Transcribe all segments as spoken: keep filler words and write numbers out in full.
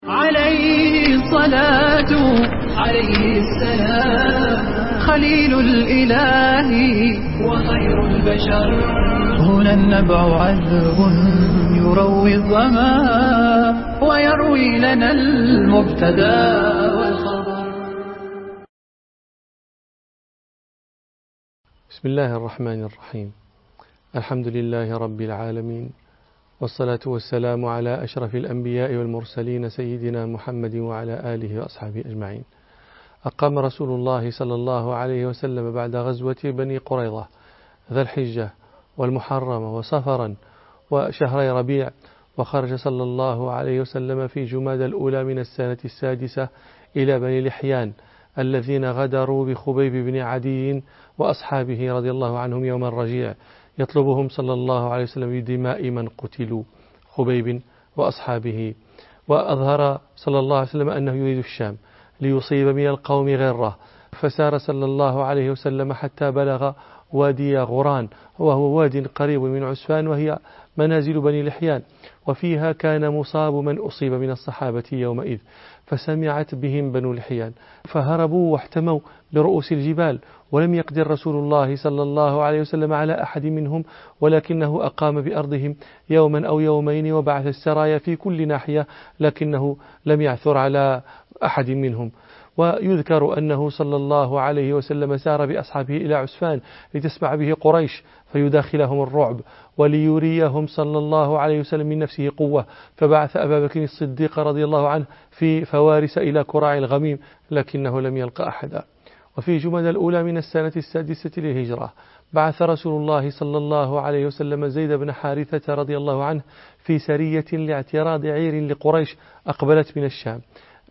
عليه الصلاة عليه السلام خليل الإله وخير البشر. هنا النبع عذب يروي الظما ويروي لنا المبتدا والخبر. بسم الله الرحمن الرحيم. الحمد لله رب العالمين، والصلاة والسلام على أشرف الأنبياء والمرسلين سيدنا محمد وعلى آله وأصحابه أجمعين. أقام رسول الله صلى الله عليه وسلم بعد غزوة بني قريظة ذا الحجة والمحرم وصفرا وشهري ربيع، وخرج صلى الله عليه وسلم في جماد الأولى من السنة السادسة إلى بني لحيان الذين غدروا بخبيب بن عدي وأصحابه رضي الله عنهم يوم الرجيع، يطلبهم صلى الله عليه وسلم بدماء من قتلوا خبيب وأصحابه. وأظهر صلى الله عليه وسلم أنه يريد الشام ليصيب من القوم غره، فسار صلى الله عليه وسلم حتى بلغ وادي غران، وهو واد قريب من عسفان وهي منازل بني لحيان، وفيها كان مصاب من أصيب من الصحابة يومئذ، فسمعت بهم بنو لحيان فهربوا واحتموا برؤوس الجبال، ولم يقدر رسول الله صلى الله عليه وسلم على أحد منهم، ولكنه أقام بأرضهم يوما أو يومين وبعث السرايا في كل ناحية، لكنه لم يعثر على أحد منهم. ويذكر أنه صلى الله عليه وسلم سار بأصحابه إلى عسفان لتسمع به قريش فيداخلهم الرعب، وليريهم صلى الله عليه وسلم من نفسه قوة، فبعث أبا بكر الصديق رضي الله عنه في فوارس إلى كراع الغميم، لكنه لم يلقى أحدا. وفي جماد الأولى من السنة السادسة للهجرة بعث رسول الله صلى الله عليه وسلم زيد بن حارثة رضي الله عنه في سرية لاعتراض عير لقريش أقبلت من الشام،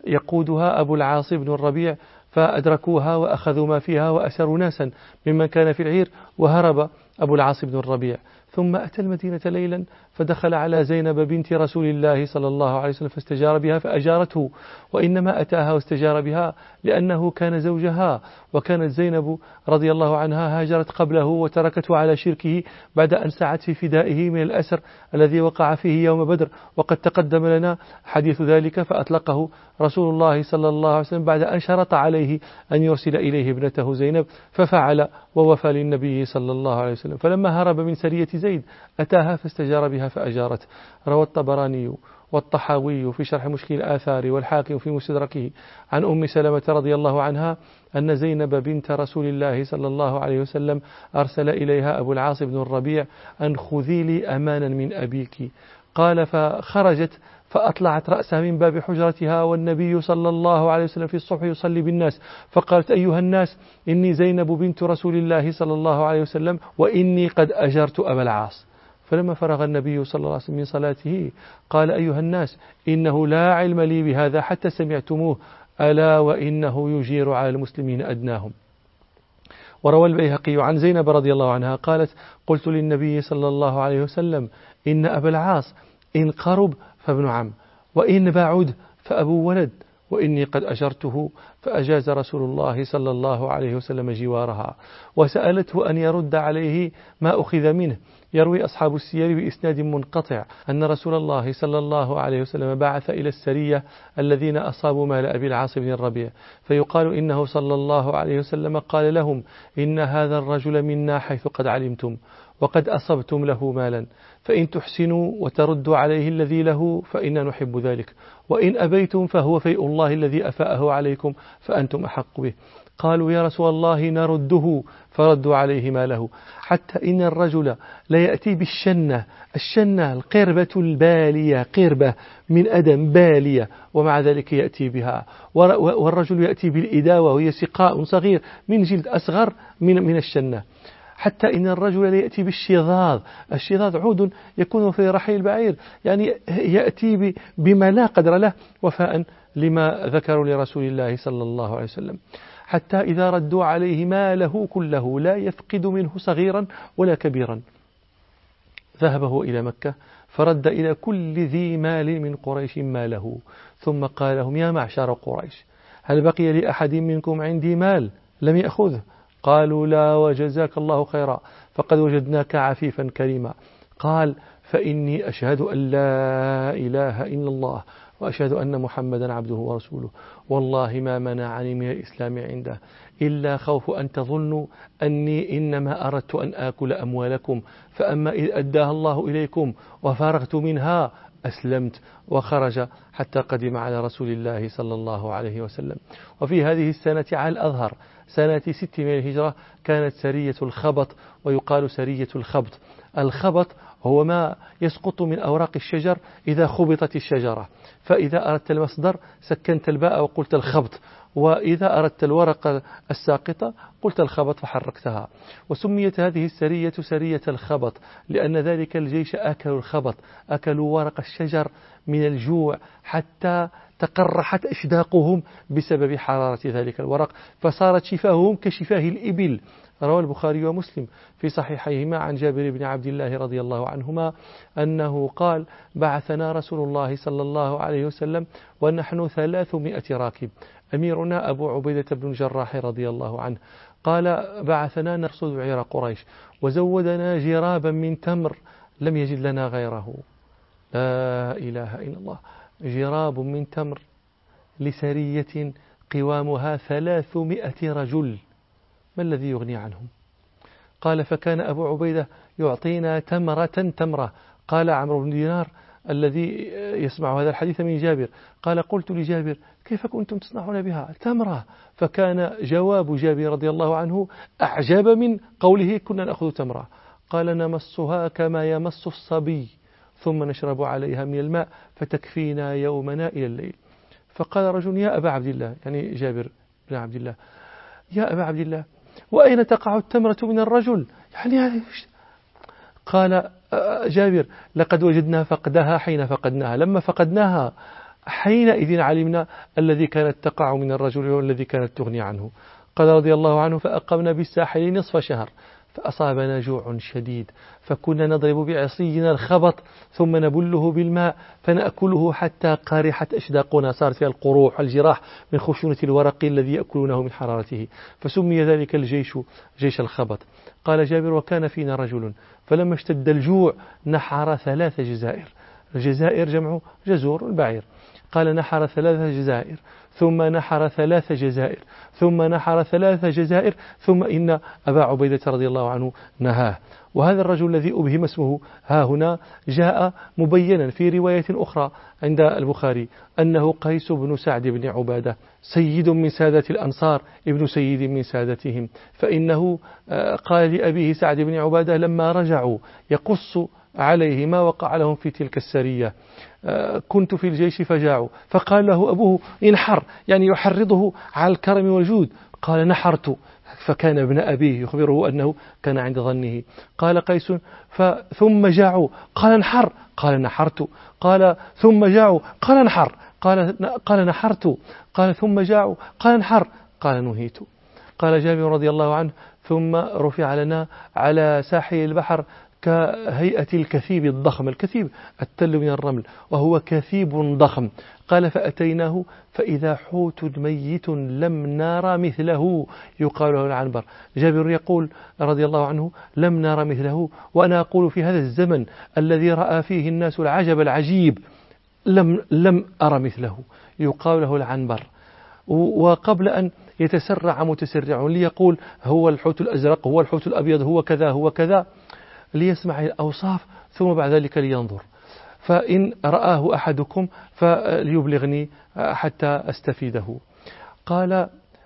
يقودها أبو العاص بن الربيع، فأدركوها وأخذوا ما فيها وأسروا ناسا ممن كان في العير، وهرب أبو العاص بن الربيع. ثم أتى المدينة ليلا فدخل على زينب بنت رسول الله صلى الله عليه وسلم فاستجار بها فأجارته، وإنما أتاها واستجار بها لأنه كان زوجها، وكانت زينب رضي الله عنها هاجرت قبله وتركته على شركه بعد أن سعت في فدائه من الأسر الذي وقع فيه يوم بدر، وقد تقدم لنا حديث ذلك، فأطلقه رسول الله صلى الله عليه وسلم بعد أن شرط عليه أن يرسل إليه ابنته زينب، ففعل ووفى للنبي صلى الله عليه وسلم. فلما هرب من سرية زيد أتاها فاستجار بها فأجارته. روى الطبراني والطحاوي في شرح مشكل الآثار والحاكم في مستدركه عن أم سلمة رضي الله عنها أن زينب بنت رسول الله صلى الله عليه وسلم أرسل إليها أبو العاص بن الربيع أن خذي لي أمانا من أبيك. قال فخرجت فأطلعت رأسها من باب حجرتها والنبي صلى الله عليه وسلم في الصبح يصلي بالناس، فقالت أيها الناس إني زينب بنت رسول الله صلى الله عليه وسلم وإني قد أجرت أبا العاص. فلما فرغ النبي صلى الله عليه وسلم من صلاته قال أيها الناس إنه لا علم لي بهذا حتى سمعتموه، ألا وإنه يجير على المسلمين أدناهم. وروى البيهقي عن زينب رضي الله عنها قالت قلت للنبي صلى الله عليه وسلم إن أبا العاص إن قرب فابن عم، وإن بعد فأبو ولد، وإني قد أجرته، فأجاز رسول الله صلى الله عليه وسلم جوارها، وسألته أن يرد عليه ما أخذ منه. يروي أصحاب السير بإسناد منقطع أن رسول الله صلى الله عليه وسلم بعث إلى السرية الذين أصابوا مال أبي العاص بن الربيع، فيقال إنه صلى الله عليه وسلم قال لهم إن هذا الرجل منا حيث قد علمتم، وقد أصبتم له مالا، فإن تحسنوا وتردوا عليه الذي له فإنا نحب ذلك، وإن أبيتم فهو فيء الله الذي أفاءه عليكم فأنتم أحق به. قالوا يا رسول الله نرده، فردوا عليه ماله، حتى إن الرجل لا يأتي بالشنة، الشنة القربة البالية، قربة من أدم بالية، ومع ذلك يأتي بها، والرجل يأتي بالإداوة وهي سقاء صغير من جلد أصغر من من الشنة، حتى إن الرجل يأتي بالشظاظ، الشظاظ عود يكون في رحيل البعير، يعني يأتي بما لا قدر له وفاء لما ذكروا لرسول الله صلى الله عليه وسلم، حتى إذا ردوا عليه ماله كله لا يفقد منه صغيرا ولا كبيرا. ذهبه إلى مكة فرد إلى كل ذي مال من قريش ماله، ثم قال لهم يا معشر قريش هل بقي لأحد منكم عندي مال لم يأخذه؟ قالوا لا وجزاك الله خيرا فقد وجدناك عفيفا كريما. قال فإني أشهد أن لا إله إلا الله وأشهد أن محمدا عبده ورسوله، والله ما منعني من الإسلام عنده إلا خوف أن تظنوا أني إنما أردت أن آكل أموالكم، فأما إذ أداها الله إليكم وفارغت منها أسلمت. وخرج حتى قدم على رسول الله صلى الله عليه وسلم. وفي هذه السنة على الأظهر سنة ست من الهجرة كانت سرية الخبط، ويقال سرية الخبط. الخبط هو ما يسقط من أوراق الشجر إذا خبطت الشجرة، فإذا أردت المصدر سكنت الباء وقلت الخبط، وإذا أردت الورقة الساقطة قلت الخبط فحركتها. وسميت هذه السرية سرية الخبط لأن ذلك الجيش أكلوا الخبط، أكلوا ورق الشجر من الجوع حتى تقرحت أشداقهم بسبب حرارة ذلك الورق، فصارت شفاههم كشفاه الإبل. روى البخاري ومسلم في صحيحيهما عن جابر بن عبد الله رضي الله عنهما أنه قال: بعثنا رسول الله صلى الله عليه وسلم ونحن ثلاثمائة راكب، أميرنا أبو عبيدة بن الجراح رضي الله عنه، قال: بعثنا نرصد عير قريش وزودنا جرابا من تمر لم يجد لنا غيره. لا إله إلا الله، جراب من تمر لسرية قوامها ثلاثمائة رجل، ما الذي يغني عنهم؟ قال: فكان أبو عبيدة يعطينا تمرة تمرة. قال عمرو بن دينار الذي يسمع هذا الحديث من جابر قال: قلت لجابر: كيف كنتم تصنعون بها تمرة؟ فكان جواب جابر رضي الله عنه أعجب من قوله كنا نأخذ تمرة. قال: نمصها كما يمص الصبي ثم نشرب عليها من الماء فتكفينا يومنا إلى الليل. فقال رجل: يا أبا عبد الله، يعني جابر بن عبد الله، يا أبا عبد الله، وأين تقع التمرة من الرجل؟ يعني هذه. قال جابر: لقد وجدنا فقدها حين فقدناها، لما فقدناها حينئذ علمنا الذي كانت تقع من الرجل والذي كانت تغني عنه. قال رضي الله عنه: فأقمنا بالساحل نصف شهر فأصابنا جوع شديد، فكنا نضرب بعصينا الخبط ثم نبله بالماء فنأكله حتى قارحت أشداقنا، صارت فيها القروح والجراح من خشونة الورق الذي يأكلونه من حرارته، فسمي ذلك الجيش جيش الخبط. قال جابر: وكان فينا رجل فلما اشتد الجوع نحر ثلاث جزائر، الجزائر جمع جزور البعير. قال: نحر ثلاث جزائر ثم نحر ثلاث جزائر ثم نحر ثلاث جزائر ثم إن أبا عبيدة رضي الله عنه نهاه. وهذا الرجل الذي أبهم اسمه ها هنا جاء مبينا في رواية أخرى عند البخاري أنه قيس بن سعد بن عبادة، سيد من سادة الأنصار، ابن سيد من سادتهم، فإنه قال لأبيه سعد بن عبادة لما رجعوا يقص عليه ما وقع لهم في تلك السرية: كنت في الجيش فجاعوا، فقال له أبوه: انحر، يعني يحرضه على الكرم والجود. قال: نحرت، فكان ابن أبيه يخبره أنه كان عند ظنه. قال قيس: ثم جاعوا، قال: انحر، قال: نحرت. قال: ثم جاعوا، قال: انحر، قال قال نحرت. قال: ثم جاعوا، قال: انحر، قال: نهيت. قال جابر رضي الله عنه: ثم رفع لنا على ساحل البحر كهيئة الكثيب الضخم، الكثيب التل من الرمل وهو كثيب ضخم. قال: فأتيناه فإذا حوت ميت لم نرى مثله يقال له العنبر. جابر يقول رضي الله عنه: لم نرى مثله، وأنا أقول في هذا الزمن الذي رأى فيه الناس العجب العجيب لم, لم أرى مثله يقال له العنبر. وقبل أن يتسرع متسرع ليقول هو الحوت الأزرق، هو الحوت الأبيض، هو كذا هو كذا، ليسمع الأوصاف ثم بعد ذلك لينظر. فإن رآه أحدكم فليبلغني حتى أستفيده. قال: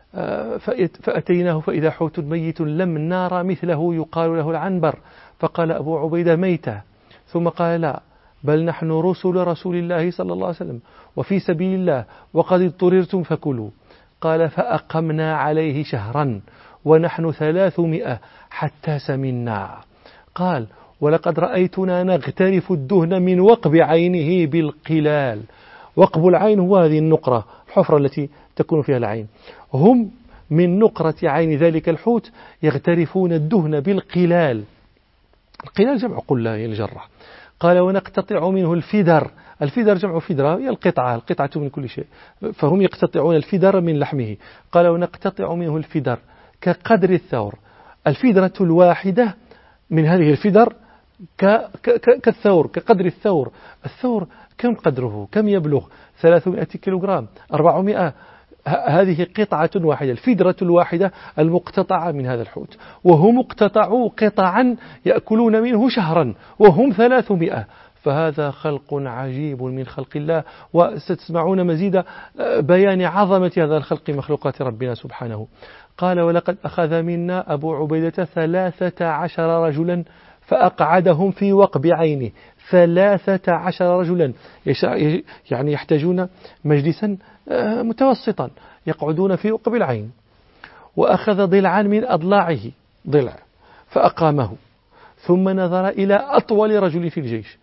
فأتيناه فإذا حوت ميت لم نرى مثله يقال له العنبر. فقال أبو عبيدة: ميتة. ثم قال: لا، بل نحن رسل رسول الله صلى الله عليه وسلم وفي سبيل الله وقد اضطررتم فكلوا. قال: فأقمنا عليه شهرا ونحن ثلاثمائة حتى سمنا. قال: ولقد رأيتنا نغترف الدهن من وقب عينه بالقلال. وقب العين هو هذه النقرة، الحفرة التي تكون فيها العين، هم من نقرة عين ذلك الحوت يغترفون الدهن بالقلال. القلال جمع قلة هي الجرة. قال: ونقتطع منه الفدر، الفدر جمع فدرة هي القطعة، القطعة من كل شيء، فهم يقتطعون الفدر من لحمه. قال: ونقتطع منه الفدر كقدر الثور، الفدرة الواحدة من هذه الفدر كالثور، كقدر الثور. الثور كم قدره؟ كم يبلغ؟ ثلاثمائة كيلوغرام، أربعمائة. هذه قطعة واحدة، الفدرة الواحدة المقتطعة من هذا الحوت، وهم اقتطعوا قطعا يأكلون منه شهرا وهم ثلاثمائة. فهذا خلق عجيب من خلق الله، وستسمعون مزيد بيان عظمة هذا الخلق مخلوقات ربنا سبحانه. قال: ولقد أخذ منا أبو عبيدة ثلاثة عشر رجلا فأقعدهم في وقب عينه. ثلاثة عشر رجلا، يعني يحتاجون مجلسا متوسطا يقعدون في وقب العين. وأخذ ضلعا من أضلاعه، ضلع، فأقامه، ثم نظر إلى أطول رجل في الجيش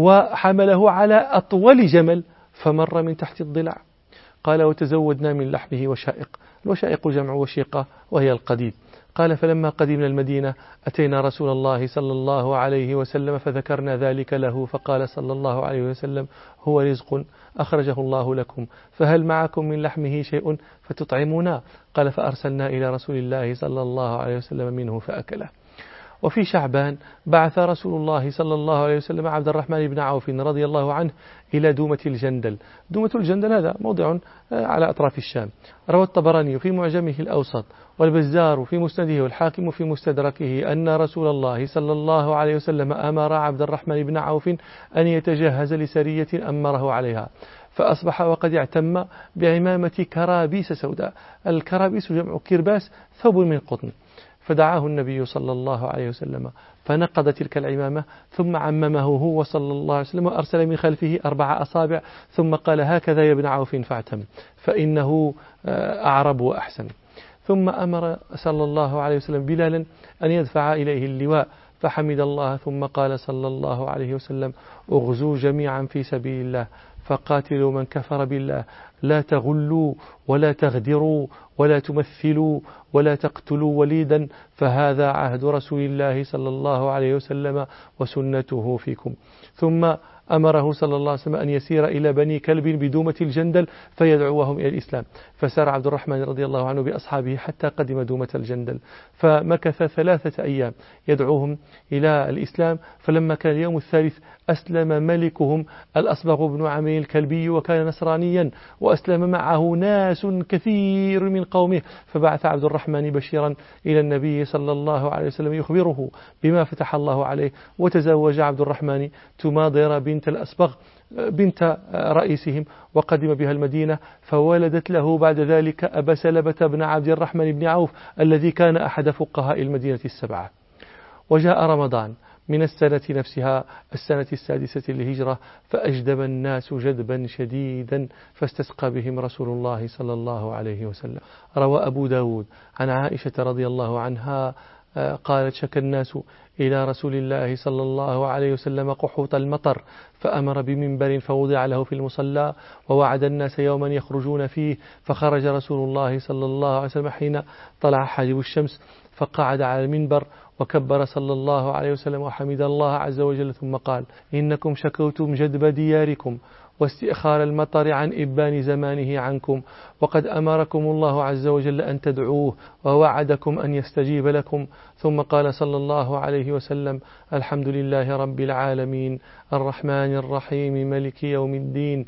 وحمله على أطول جمل فمر من تحت الضلع. قال: وتزودنا من لحمه وشائق. الوشائق جمع وشيقة وهي القديد. قال: فلما قدمنا المدينة أتينا رسول الله صلى الله عليه وسلم فذكرنا ذلك له، فقال صلى الله عليه وسلم: هو رزق أخرجه الله لكم، فهل معكم من لحمه شيء فتطعمونا؟ قال: فأرسلنا إلى رسول الله صلى الله عليه وسلم منه فأكله. وفي شعبان بعث رسول الله صلى الله عليه وسلم عبد الرحمن بن عوف رضي الله عنه إلى دومة الجندل. دومة الجندل هذا موضع على أطراف الشام. روى الطبراني في معجمه الأوسط والبزار في مسنده والحاكم في مستدركه أن رسول الله صلى الله عليه وسلم أمر عبد الرحمن بن عوف أن يتجهز لسرية أمره عليها، فأصبح وقد اعتم بعمامة كرابيس سوداء. الكرابيس جمع كرباس، ثوب من قطن. فدعاه النبي صلى الله عليه وسلم فنقض تلك العمامة، ثم عممه هو صلى الله عليه وسلم وأرسل من خلفه أربع أصابع، ثم قال: هكذا يا ابن عوف فاعتم، فإنه أعرب وأحسن. ثم أمر صلى الله عليه وسلم بلالا أن يدفع إليه اللواء، فحمد الله، ثم قال صلى الله عليه وسلم: اغزوا جميعا في سبيل الله، فقاتلوا من كفر بالله، لا تغلوا ولا تغدروا ولا تمثلوا ولا تقتلوا وليدا، فهذا عهد رسول الله صلى الله عليه وسلم وسنته فيكم. ثم أمره صلى الله عليه وسلم أن يسير إلى بني كلب بدومة الجندل فيدعوهم إلى الإسلام. فسار عبد الرحمن رضي الله عنه بأصحابه حتى قدم دومة الجندل، فمكث ثلاثة أيام يدعوهم إلى الإسلام. فلما كان اليوم الثالث أسلم ملكهم الأصبغ بن عمير الكلبي، وكان نصرانيا، وأسلم معه ناس كثير من قومه. فبعث عبد الرحمن بشيرا إلى النبي صلى الله عليه وسلم يخبره بما فتح الله عليه. وتزوج عبد الرحمن تماضر بنت الأصبغ بنت رئيسهم، وقدم بها المدينة، فولدت له بعد ذلك أبا سلمة بن عبد الرحمن بن عوف الذي كان أحد فقهاء المدينة السبعة. وجاء رمضان من السنة نفسها، السنة السادسة للهجرة، فأجدب الناس جدبا شديدا، فاستسقى بهم رسول الله صلى الله عليه وسلم. روى أبو داود عن عائشة رضي الله عنها قالت: شكى الناس إلى رسول الله صلى الله عليه وسلم قحوط المطر، فأمر بمنبر فوضع له في المصلى، ووعد الناس يوما يخرجون فيه، فخرج رسول الله صلى الله عليه وسلم حين طلع حاجب الشمس، فقعد على المنبر وكبر صلى الله عليه وسلم وحمد الله عز وجل، ثم قال: إنكم شكوتم جدب دياركم واستئخار المطر عن إبان زمانه عنكم، وقد أمركم الله عز وجل أن تدعوه، ووعدكم أن يستجيب لكم. ثم قال صلى الله عليه وسلم: الحمد لله رب العالمين، الرحمن الرحيم، ملك يوم الدين،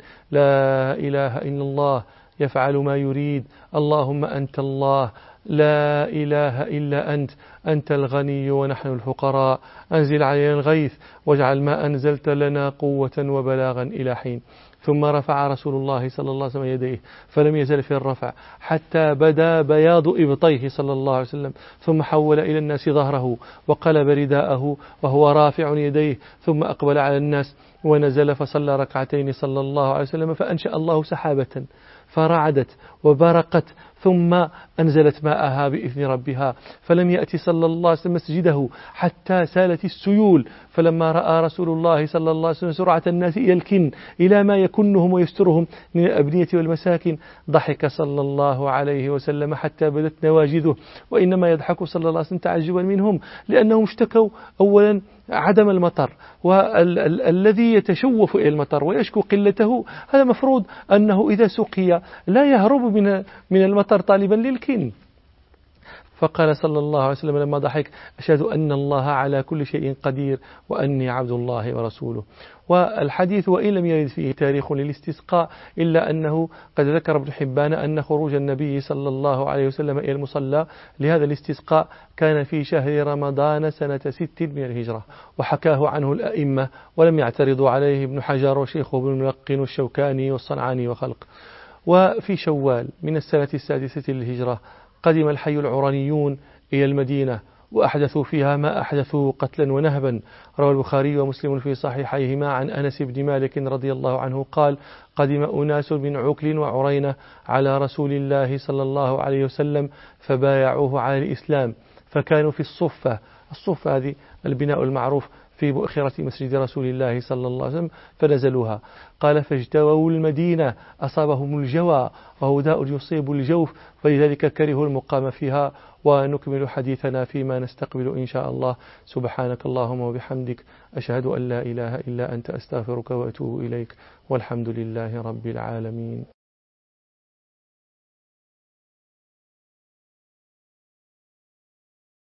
لا إله إلا الله، يفعل ما يريد، اللهم أنت الله، لا إله إلا أنت، أنت الغني ونحن الفقراء، أنزل علينا الغيث واجعل ما أنزلت لنا قوة وبلاغا إلى حين. ثم رفع رسول الله صلى الله عليه وسلم يديه، فلم يزل في الرفع حتى بدا بياض إبطيه صلى الله عليه وسلم، ثم حول إلى الناس ظهره وقلب رداءه وهو رافع يديه، ثم أقبل على الناس ونزل فصلى ركعتين صلى الله عليه وسلم، فأنشأ الله سحابة فرعدت وبرقت، ثم أنزلت ماءها بإذن ربها، فلم يأتي صلى الله عليه وسلم مسجده حتى سالت السيول. فلما رأى رسول الله صلى الله عليه وسلم سرعة الناس إلى الكن، إلى ما يكنهم ويسترهم من الأبنية والمساكن، ضحك صلى الله عليه وسلم حتى بدت نواجذه. وإنما يضحك صلى الله عليه وسلم تعجبا منهم، لأنهم اشتكوا أولا عدم المطر، والذي يتشوف إلى المطر ويشكو قلته هذا مفروض أنه إذا سقي لا يهرب من من المطر طالبا للكن. فقال صلى الله عليه وسلم لما ضحك: أشهد أن الله على كل شيء قدير وأني عبد الله ورسوله. والحديث وإن لم يرد فيه تاريخ للاستسقاء إلا أنه قد ذكر ابن حبان أن خروج النبي صلى الله عليه وسلم إلى المصلى لهذا الاستسقاء كان في شهر رمضان سنة ست من الهجرة، وحكاه عنه الأئمة ولم يعترضوا عليه ابن حجر وشيخه ابن الملقن والشوكاني والصنعاني وخلق. وفي شوال من السنة السادسة للهجرة قدم الحي العرانيون إلى المدينة وأحدثوا فيها ما أحدثوا قتلا ونهبا. روى البخاري ومسلم في صحيحيهما عن أنس بن مالك رضي الله عنه قال: قدم أناس من عكل وعرينة على رسول الله صلى الله عليه وسلم فبايعوه على الإسلام، فكانوا في الصفة. الصفة هذه البناء المعروف في مؤخرة مسجد رسول الله صلى الله عليه وسلم، فنزلوها. قال: فاجتووا المدينة أصابهم الجوى وهو داء يصيب الجوف، فلذلك كرهوا المقام فيها. ونكمل حديثنا فيما نستقبل إن شاء الله. سبحانك اللهم وبحمدك، أشهد أن لا إله إلا أنت، أستغفرك وأتوب إليك، والحمد لله رب العالمين.